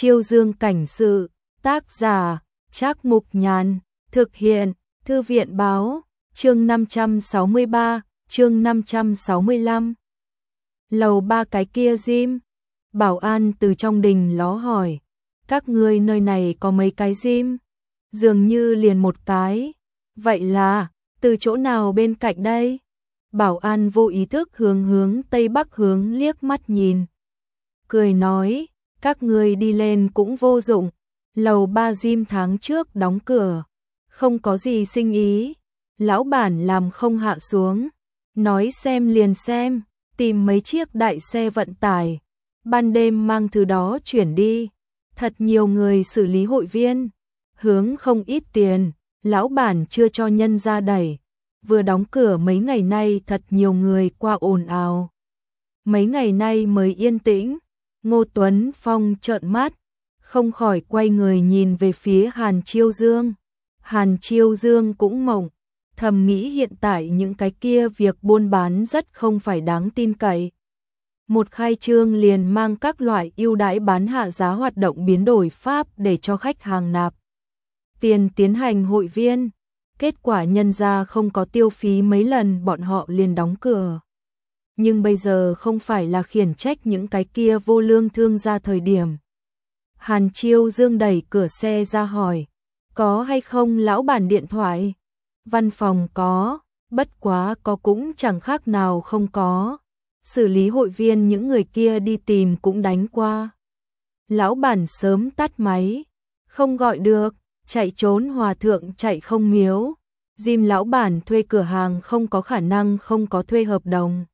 Chiêu Dương cảnh sự, tác giả, Trác Mục Nhàn, thực hiện, Thư viện báo, chương 563, chương 565. Lầu 3 cái kia gym. Bảo an từ trong đình ló hỏi, các ngươi nơi này có mấy cái gym? Dường như liền một cái. Vậy là, từ chỗ nào bên cạnh đây? Bảo an vô ý thức hướng Tây Bắc hướng liếc mắt nhìn. Cười nói, các ngươi đi lên cũng vô dụng. Lầu 3 gym tháng trước đóng cửa. Không có gì sinh ý. Lão bản làm không hạ xuống. Nói xem liền xem, tìm mấy chiếc đại xe vận tải. Ban đêm mang thứ đó chuyển đi. Thật nhiều người xử lý hội viên. Hướng không ít tiền, lão bản chưa cho nhân ra đẩy. Vừa đóng cửa mấy ngày nay thật nhiều người qua ồn ào. Mấy ngày nay mới yên tĩnh. Ngô Tuấn Phong trợn mắt, không khỏi quay người nhìn về phía Hàn Chiêu Dương. Hàn Chiêu Dương cũng mộng, thầm nghĩ hiện tại những cái kia việc buôn bán rất không phải đáng tin cậy. Một khai trương liền mang các loại ưu đãi bán hạ giá hoạt động biến đổi pháp để cho khách hàng nạp tiền tiến hành hội viên. Kết quả nhân ra không có tiêu phí mấy lần bọn họ liền đóng cửa. Nhưng bây giờ không phải là khiển trách những cái kia vô lương thương gia thời điểm. Hàn Chiêu Dương đẩy cửa xe ra hỏi, có hay không lão bản điện thoại? Văn phòng có, bất quá có cũng chẳng khác nào không có. Xử lý hội viên những người kia đi tìm cũng đánh qua. Lão bản sớm tắt máy, không gọi được, chạy trốn hòa thượng chạy không miếu. Gym lão bản thuê cửa hàng không có khả năng không có thuê hợp đồng.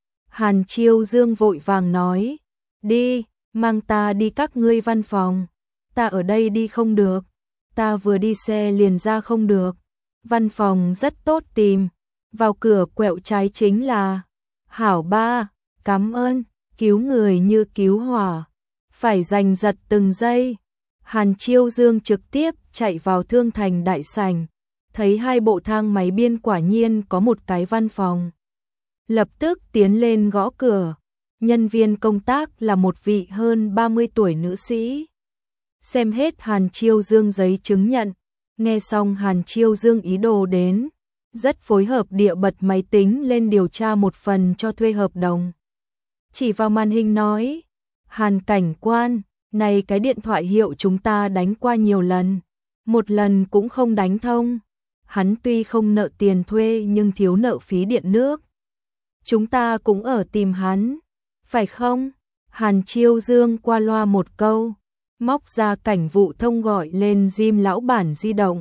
Hàn Chiêu Dương vội vàng nói, đi, mang ta đi các ngươi văn phòng. Ta ở đây đi không được, ta vừa đi xe liền ra không được. Văn phòng rất tốt tìm, vào cửa quẹo trái chính là. Hảo ba, cảm ơn, cứu người như cứu hỏa, phải giành giật từng giây. Hàn Chiêu Dương trực tiếp chạy vào Thương Thành đại sảnh, thấy hai bộ thang máy biên quả nhiên có một cái văn phòng. Lập tức tiến lên gõ cửa, nhân viên công tác là một vị hơn 30 tuổi nữ sĩ. Xem hết Hàn Chiêu Dương giấy chứng nhận, nghe xong Hàn Chiêu Dương ý đồ đến, rất phối hợp địa bật máy tính lên điều tra một phần cho thuê hợp đồng. Chỉ vào màn hình nói, Hàn cảnh quan, này cái điện thoại hiệu chúng ta đánh qua nhiều lần, một lần cũng không đánh thông. Hắn tuy không nợ tiền thuê nhưng thiếu nợ phí điện nước. Chúng ta cũng ở tìm hắn, phải không? Hàn Chiêu Dương qua loa một câu, móc ra cảnh vụ thông gọi lên gym lão bản di động.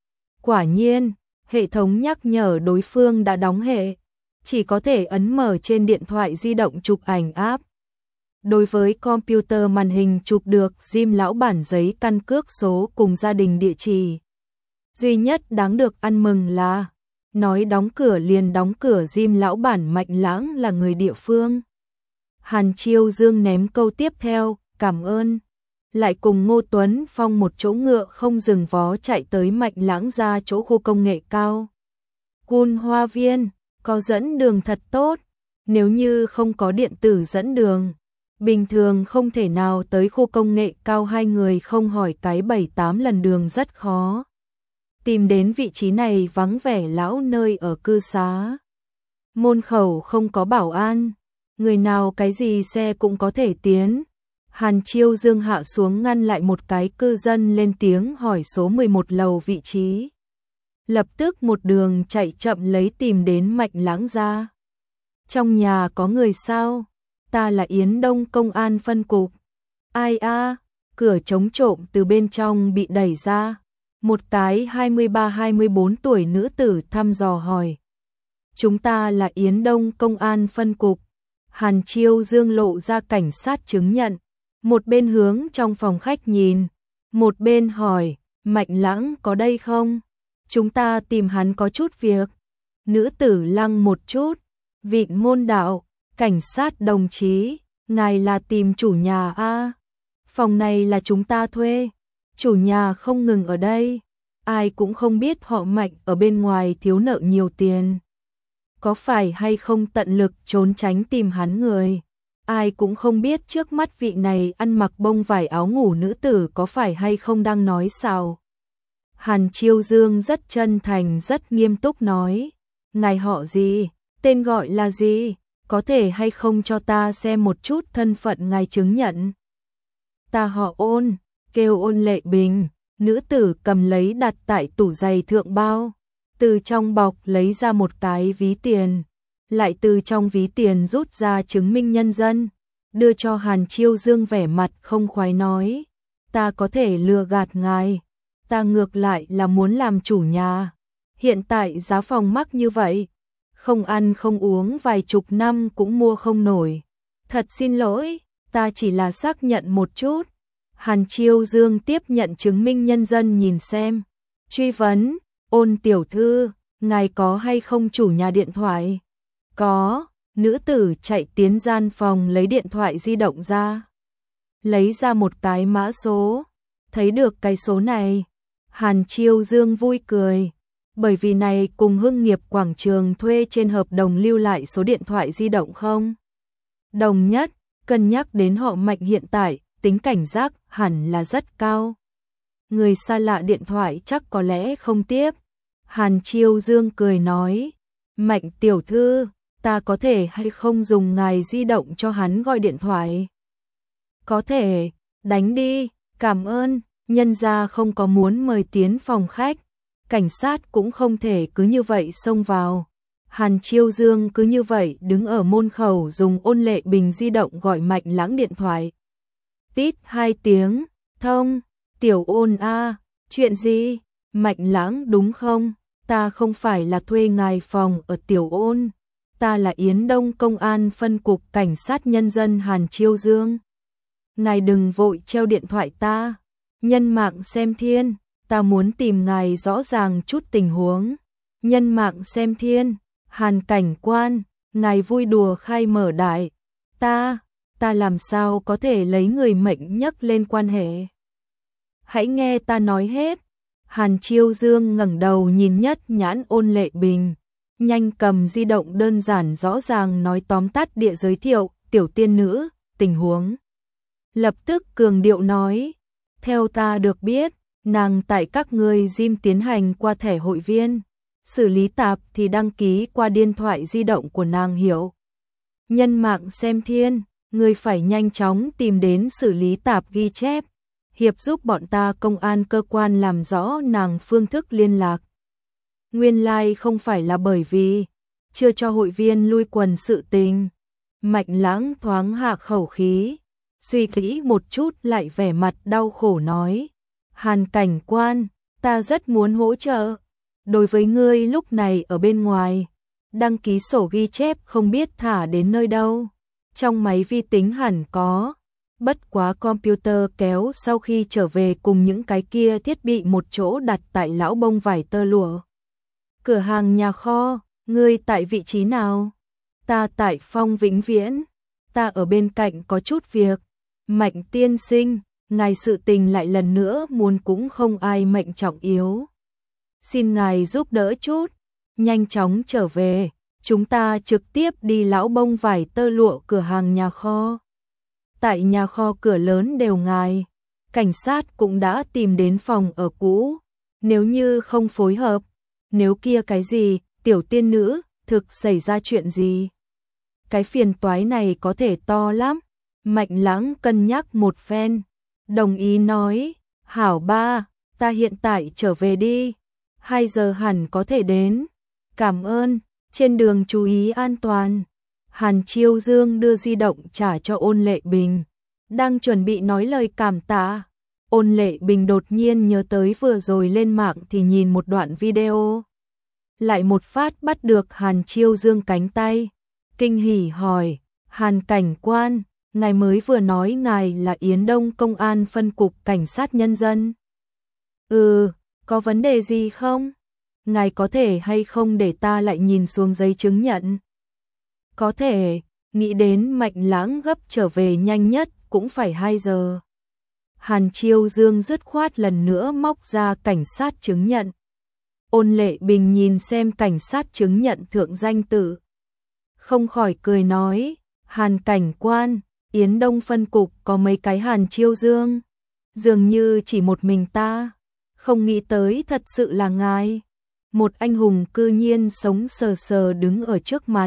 Quả nhiên, hệ thống nhắc nhở đối phương đã đóng hệ, chỉ có thể ấn mở trên điện thoại di động chụp ảnh app. Đối với computer màn hình chụp được gym lão bản giấy căn cước số cùng gia đình địa chỉ. Duy nhất đáng được ăn mừng là, nói đóng cửa liền đóng cửa, gym lão bản Mạnh Lãng là người địa phương. Hàn Chiêu Dương ném câu tiếp theo, cảm ơn. Lại cùng Ngô Tuấn Phong một chỗ ngựa không dừng vó chạy tới Mạnh Lãng ra chỗ khu công nghệ cao. Cun Hoa Viên, có dẫn đường thật tốt, nếu như không có điện tử dẫn đường, bình thường không thể nào tới khu công nghệ cao, hai người không hỏi cái 7-8 lần đường rất khó. Tìm đến vị trí này vắng vẻ lão nơi ở cư xá. Môn khẩu không có bảo an, người nào cái gì xe cũng có thể tiến. Hàn Chiêu Dương hạ xuống ngăn lại một cái cư dân lên tiếng hỏi số 11 lầu vị trí. Lập tức một đường chạy chậm lấy tìm đến Mạnh Lãng ra. Trong nhà có người sao? Ta là Yến Đông công an phân cục. Ai a? Cửa chống trộm từ bên trong bị đẩy ra. Một cái 23-24 tuổi nữ tử thăm dò hỏi. Chúng ta là Yến Đông công an phân cục. Hàn Chiêu Dương lộ ra cảnh sát chứng nhận. Một bên hướng trong phòng khách nhìn, một bên hỏi, Mạnh Lãng có đây không? Chúng ta tìm hắn có chút việc. Nữ tử lăng một chút, vịn môn đạo, cảnh sát đồng chí, ngài là tìm chủ nhà a? Phòng này là chúng ta thuê, chủ nhà không ngừng ở đây, ai cũng không biết họ Mạnh ở bên ngoài thiếu nợ nhiều tiền. Có phải hay không tận lực trốn tránh tìm hắn người? ai cũng không biết trước mắt vị này ăn mặc bông vải áo ngủ nữ tử có phải hay không đang nói xạo. Hàn Chiêu Dương rất chân thành rất nghiêm túc nói, ngài họ gì, tên gọi là gì, có thể hay không cho ta xem một chút thân phận ngài chứng nhận. Ta họ Ôn, kêu Ôn Lệ Bình. Nữ tử cầm lấy đặt tại tủ giày thượng bao, từ trong bọc lấy ra một cái ví tiền, lại từ trong ví tiền rút ra chứng minh nhân dân, đưa cho Hàn Chiêu Dương vẻ mặt không khoái nói, ta có thể lừa gạt ngài, ta ngược lại là muốn làm chủ nhà, hiện tại giá phòng mắc như vậy, không ăn không uống vài chục năm cũng mua không nổi, thật xin lỗi, ta chỉ là xác nhận một chút. Hàn Chiêu Dương tiếp nhận chứng minh nhân dân nhìn xem, truy vấn, Ôn tiểu thư, ngài có hay không chủ nhà điện thoại? Có, nữ tử chạy tiến gian phòng lấy điện thoại di động ra, lấy ra một cái mã số, thấy được cái số này, Hàn Chiêu Dương vui cười, bởi vì này cùng Hưng Nghiệp quảng trường thuê trên hợp đồng lưu lại số điện thoại di động không? Đồng nhất, cân nhắc đến họ Mạnh hiện tại, tính cảnh giác hẳn là rất cao. Người xa lạ điện thoại chắc có lẽ không tiếp. Hàn Chiêu Dương cười nói, Mạnh tiểu thư, ta có thể hay không dùng ngài di động cho hắn gọi điện thoại? Có thể, đánh đi, cảm ơn, nhân gia không có muốn mời tiến phòng khách. Cảnh sát cũng không thể cứ như vậy xông vào. Hàn Chiêu Dương cứ như vậy đứng ở môn khẩu dùng Ôn Lệ Bình di động gọi Mạnh Lãng điện thoại. Tít 2 tiếng, thông, tiểu Ôn a, chuyện gì? Mạnh Lãng đúng không? Ta không phải là thuê ngài phòng ở tiểu Ôn, ta là Yến Đông Công an phân cục cảnh sát nhân dân Hàn Chiêu Dương. Ngài đừng vội treo điện thoại ta, nhân mạng xem thiên, ta muốn tìm ngài rõ ràng chút tình huống. Nhân mạng xem thiên, Hàn cảnh quan, ngài vui đùa khai mở đại, ta làm sao có thể lấy người mệnh nhắc lên quan hệ. Hãy nghe ta nói hết. Hàn Chiêu Dương ngẩng đầu nhìn nhất nhãn Ôn Lệ Bình, nhanh cầm di động đơn giản rõ ràng nói tóm tắt địa giới thiệu, tiểu tiên nữ, tình huống. Lập tức cường điệu nói, theo ta được biết, nàng tại các ngươi gym tiến hành qua thẻ hội viên, xử lý tạp thì đăng ký qua điện thoại di động của nàng hiểu. Nhân mạng xem thiên, ngươi phải nhanh chóng tìm đến xử lý tạp ghi chép, hiệp giúp bọn ta công an cơ quan làm rõ nàng phương thức liên lạc. Nguyên lai không phải là bởi vì chưa cho hội viên lui quần sự tình. Mạnh Lãng thoáng hạ khẩu khí, suy nghĩ một chút lại vẻ mặt đau khổ nói, Hàn cảnh quan, ta rất muốn hỗ trợ. Đối với ngươi lúc này ở bên ngoài, đăng ký sổ ghi chép không biết thả đến nơi đâu. Trong máy vi tính hẳn có, bất quá computer kéo sau khi trở về cùng những cái kia thiết bị một chỗ đặt tại lão bông vải tơ lụa. Cửa hàng nhà kho, ngươi tại vị trí nào? Ta tại Phong Vĩnh Viễn, ta ở bên cạnh có chút việc. Mạnh tiên sinh, ngài sự tình lại lần nữa muốn cũng không ai mệnh trọng yếu. Xin ngài giúp đỡ chút, nhanh chóng trở về, chúng ta trực tiếp đi lão bông vải tơ lụa cửa hàng nhà kho. Tại nhà kho cửa lớn đều ngài, cảnh sát cũng đã tìm đến phòng ở cũ, nếu như không phối hợp, nếu kia cái gì, tiểu tiên nữ, thực xảy ra chuyện gì. Cái phiền toái này có thể to lắm. Mạnh Lãng cân nhắc một phen, đồng ý nói, hảo ba, ta hiện tại trở về đi, 2 giờ hẳn có thể đến, cảm ơn, trên đường chú ý an toàn. Hàn Chiêu Dương đưa di động trả cho Ôn Lệ Bình, đang chuẩn bị nói lời cảm tạ. Ôn Lệ Bình đột nhiên nhớ tới vừa rồi lên mạng thì nhìn một đoạn video. Lại một phát bắt được Hàn Chiêu Dương cánh tay, kinh hỉ hỏi, Hàn cảnh quan, ngài mới vừa nói ngài là Yến Đông Công an phân cục cảnh sát nhân dân. Có vấn đề gì không? Ngài có thể hay không để ta lại nhìn xuống giấy chứng nhận? Có thể, nghĩ đến Mạnh Lãng gấp trở về nhanh nhất cũng phải 2 giờ. Hàn Chiêu Dương dứt khoát lần nữa móc ra cảnh sát chứng nhận. Ôn Lệ Bình nhìn xem cảnh sát chứng nhận thượng danh tự, không khỏi cười nói, Hàn cảnh quan, Yến Đông phân cục có mấy cái Hàn Chiêu Dương. Dường như chỉ một mình ta. Không nghĩ tới thật sự là ngài. Một anh hùng cư nhiên sống sờ sờ đứng ở trước mặt.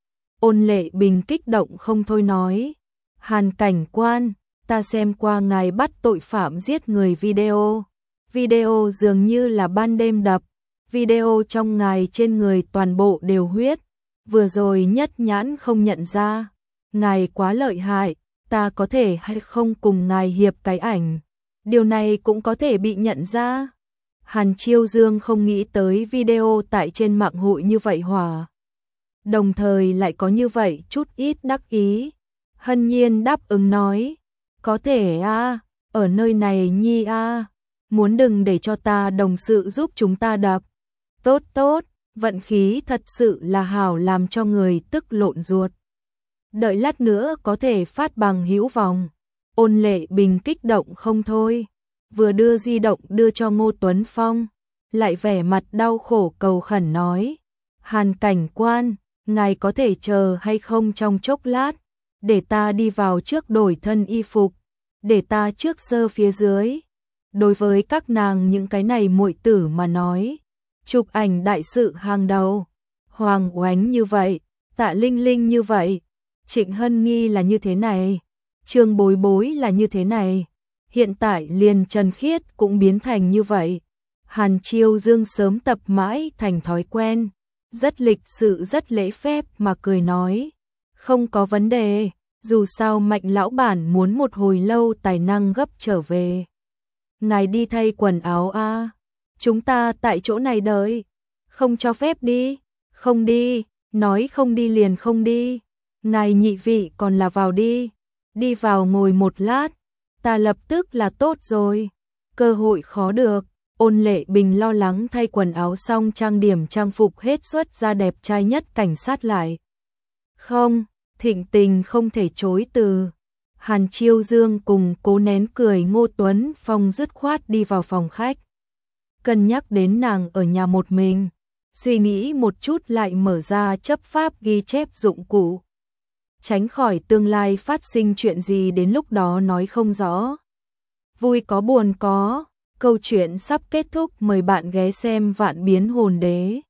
Ôn Lệ Bình kích động không thôi nói. Hàn cảnh quan, ta xem qua ngài bắt tội phạm giết người video. Video dường như là ban đêm đập. Video trong ngài trên người toàn bộ đều huyết. Vừa rồi nhất nhãn không nhận ra. Ngài quá lợi hại, ta có thể hay không cùng ngài hiệp cái ảnh. Điều này cũng có thể bị nhận ra. Hàn Chiêu Dương không nghĩ tới video tại trên mạng hội như vậy hỏa. Đồng thời lại có như vậy chút ít đắc ý. Hân Nhiên đáp ứng nói. Có thể a, ở nơi này nhi a, muốn đừng để cho ta đồng sự giúp chúng ta đập. Tốt tốt, vận khí thật sự là hảo làm cho người tức lộn ruột. Đợi lát nữa có thể phát bằng hữu vòng. Ôn Lệ Bình kích động không thôi. Vừa đưa di động đưa cho Ngô Tuấn Phong, lại vẻ mặt đau khổ cầu khẩn nói. Hàn cảnh quan, ngài có thể chờ hay không trong chốc lát, để ta đi vào trước đổi thân y phục, để ta trước sơ phía dưới. Đối với các nàng những cái này muội tử mà nói, chụp ảnh đại sự hàng đầu. Hoàng Oánh như vậy, Tạ Linh Linh như vậy, Trịnh Hân Nghi là như thế này, Trương Bối Bối là như thế này. Hiện tại liền Trần Khiết cũng biến thành như vậy. Hàn Chiêu Dương sớm tập mãi thành thói quen, rất lịch sự rất lễ phép mà cười nói. Không có vấn đề, dù sao Mạnh lão bản muốn một hồi lâu tài năng gấp trở về. Ngài đi thay quần áo a, chúng ta tại chỗ này đợi. Không cho phép đi, không đi, nói không đi liền không đi. Ngài nhị vị còn là vào đi, đi vào ngồi một lát, ta lập tức là tốt rồi. Cơ hội khó được. Ôn Lệ Bình lo lắng thay quần áo xong trang điểm trang phục hết xuất ra đẹp trai nhất cảnh sát lại. Không, Thịnh Tình không thể chối từ. Hàn Chiêu Dương cùng cố nén cười Ngô Tuấn Phong dứt khoát đi vào phòng khách. Cân nhắc đến nàng ở nhà một mình, suy nghĩ một chút lại mở ra chấp pháp ghi chép dụng cụ. Tránh khỏi tương lai phát sinh chuyện gì đến lúc đó nói không rõ. Vui có buồn có, câu chuyện sắp kết thúc, mời bạn ghé xem Vạn Biến Hồn Đế.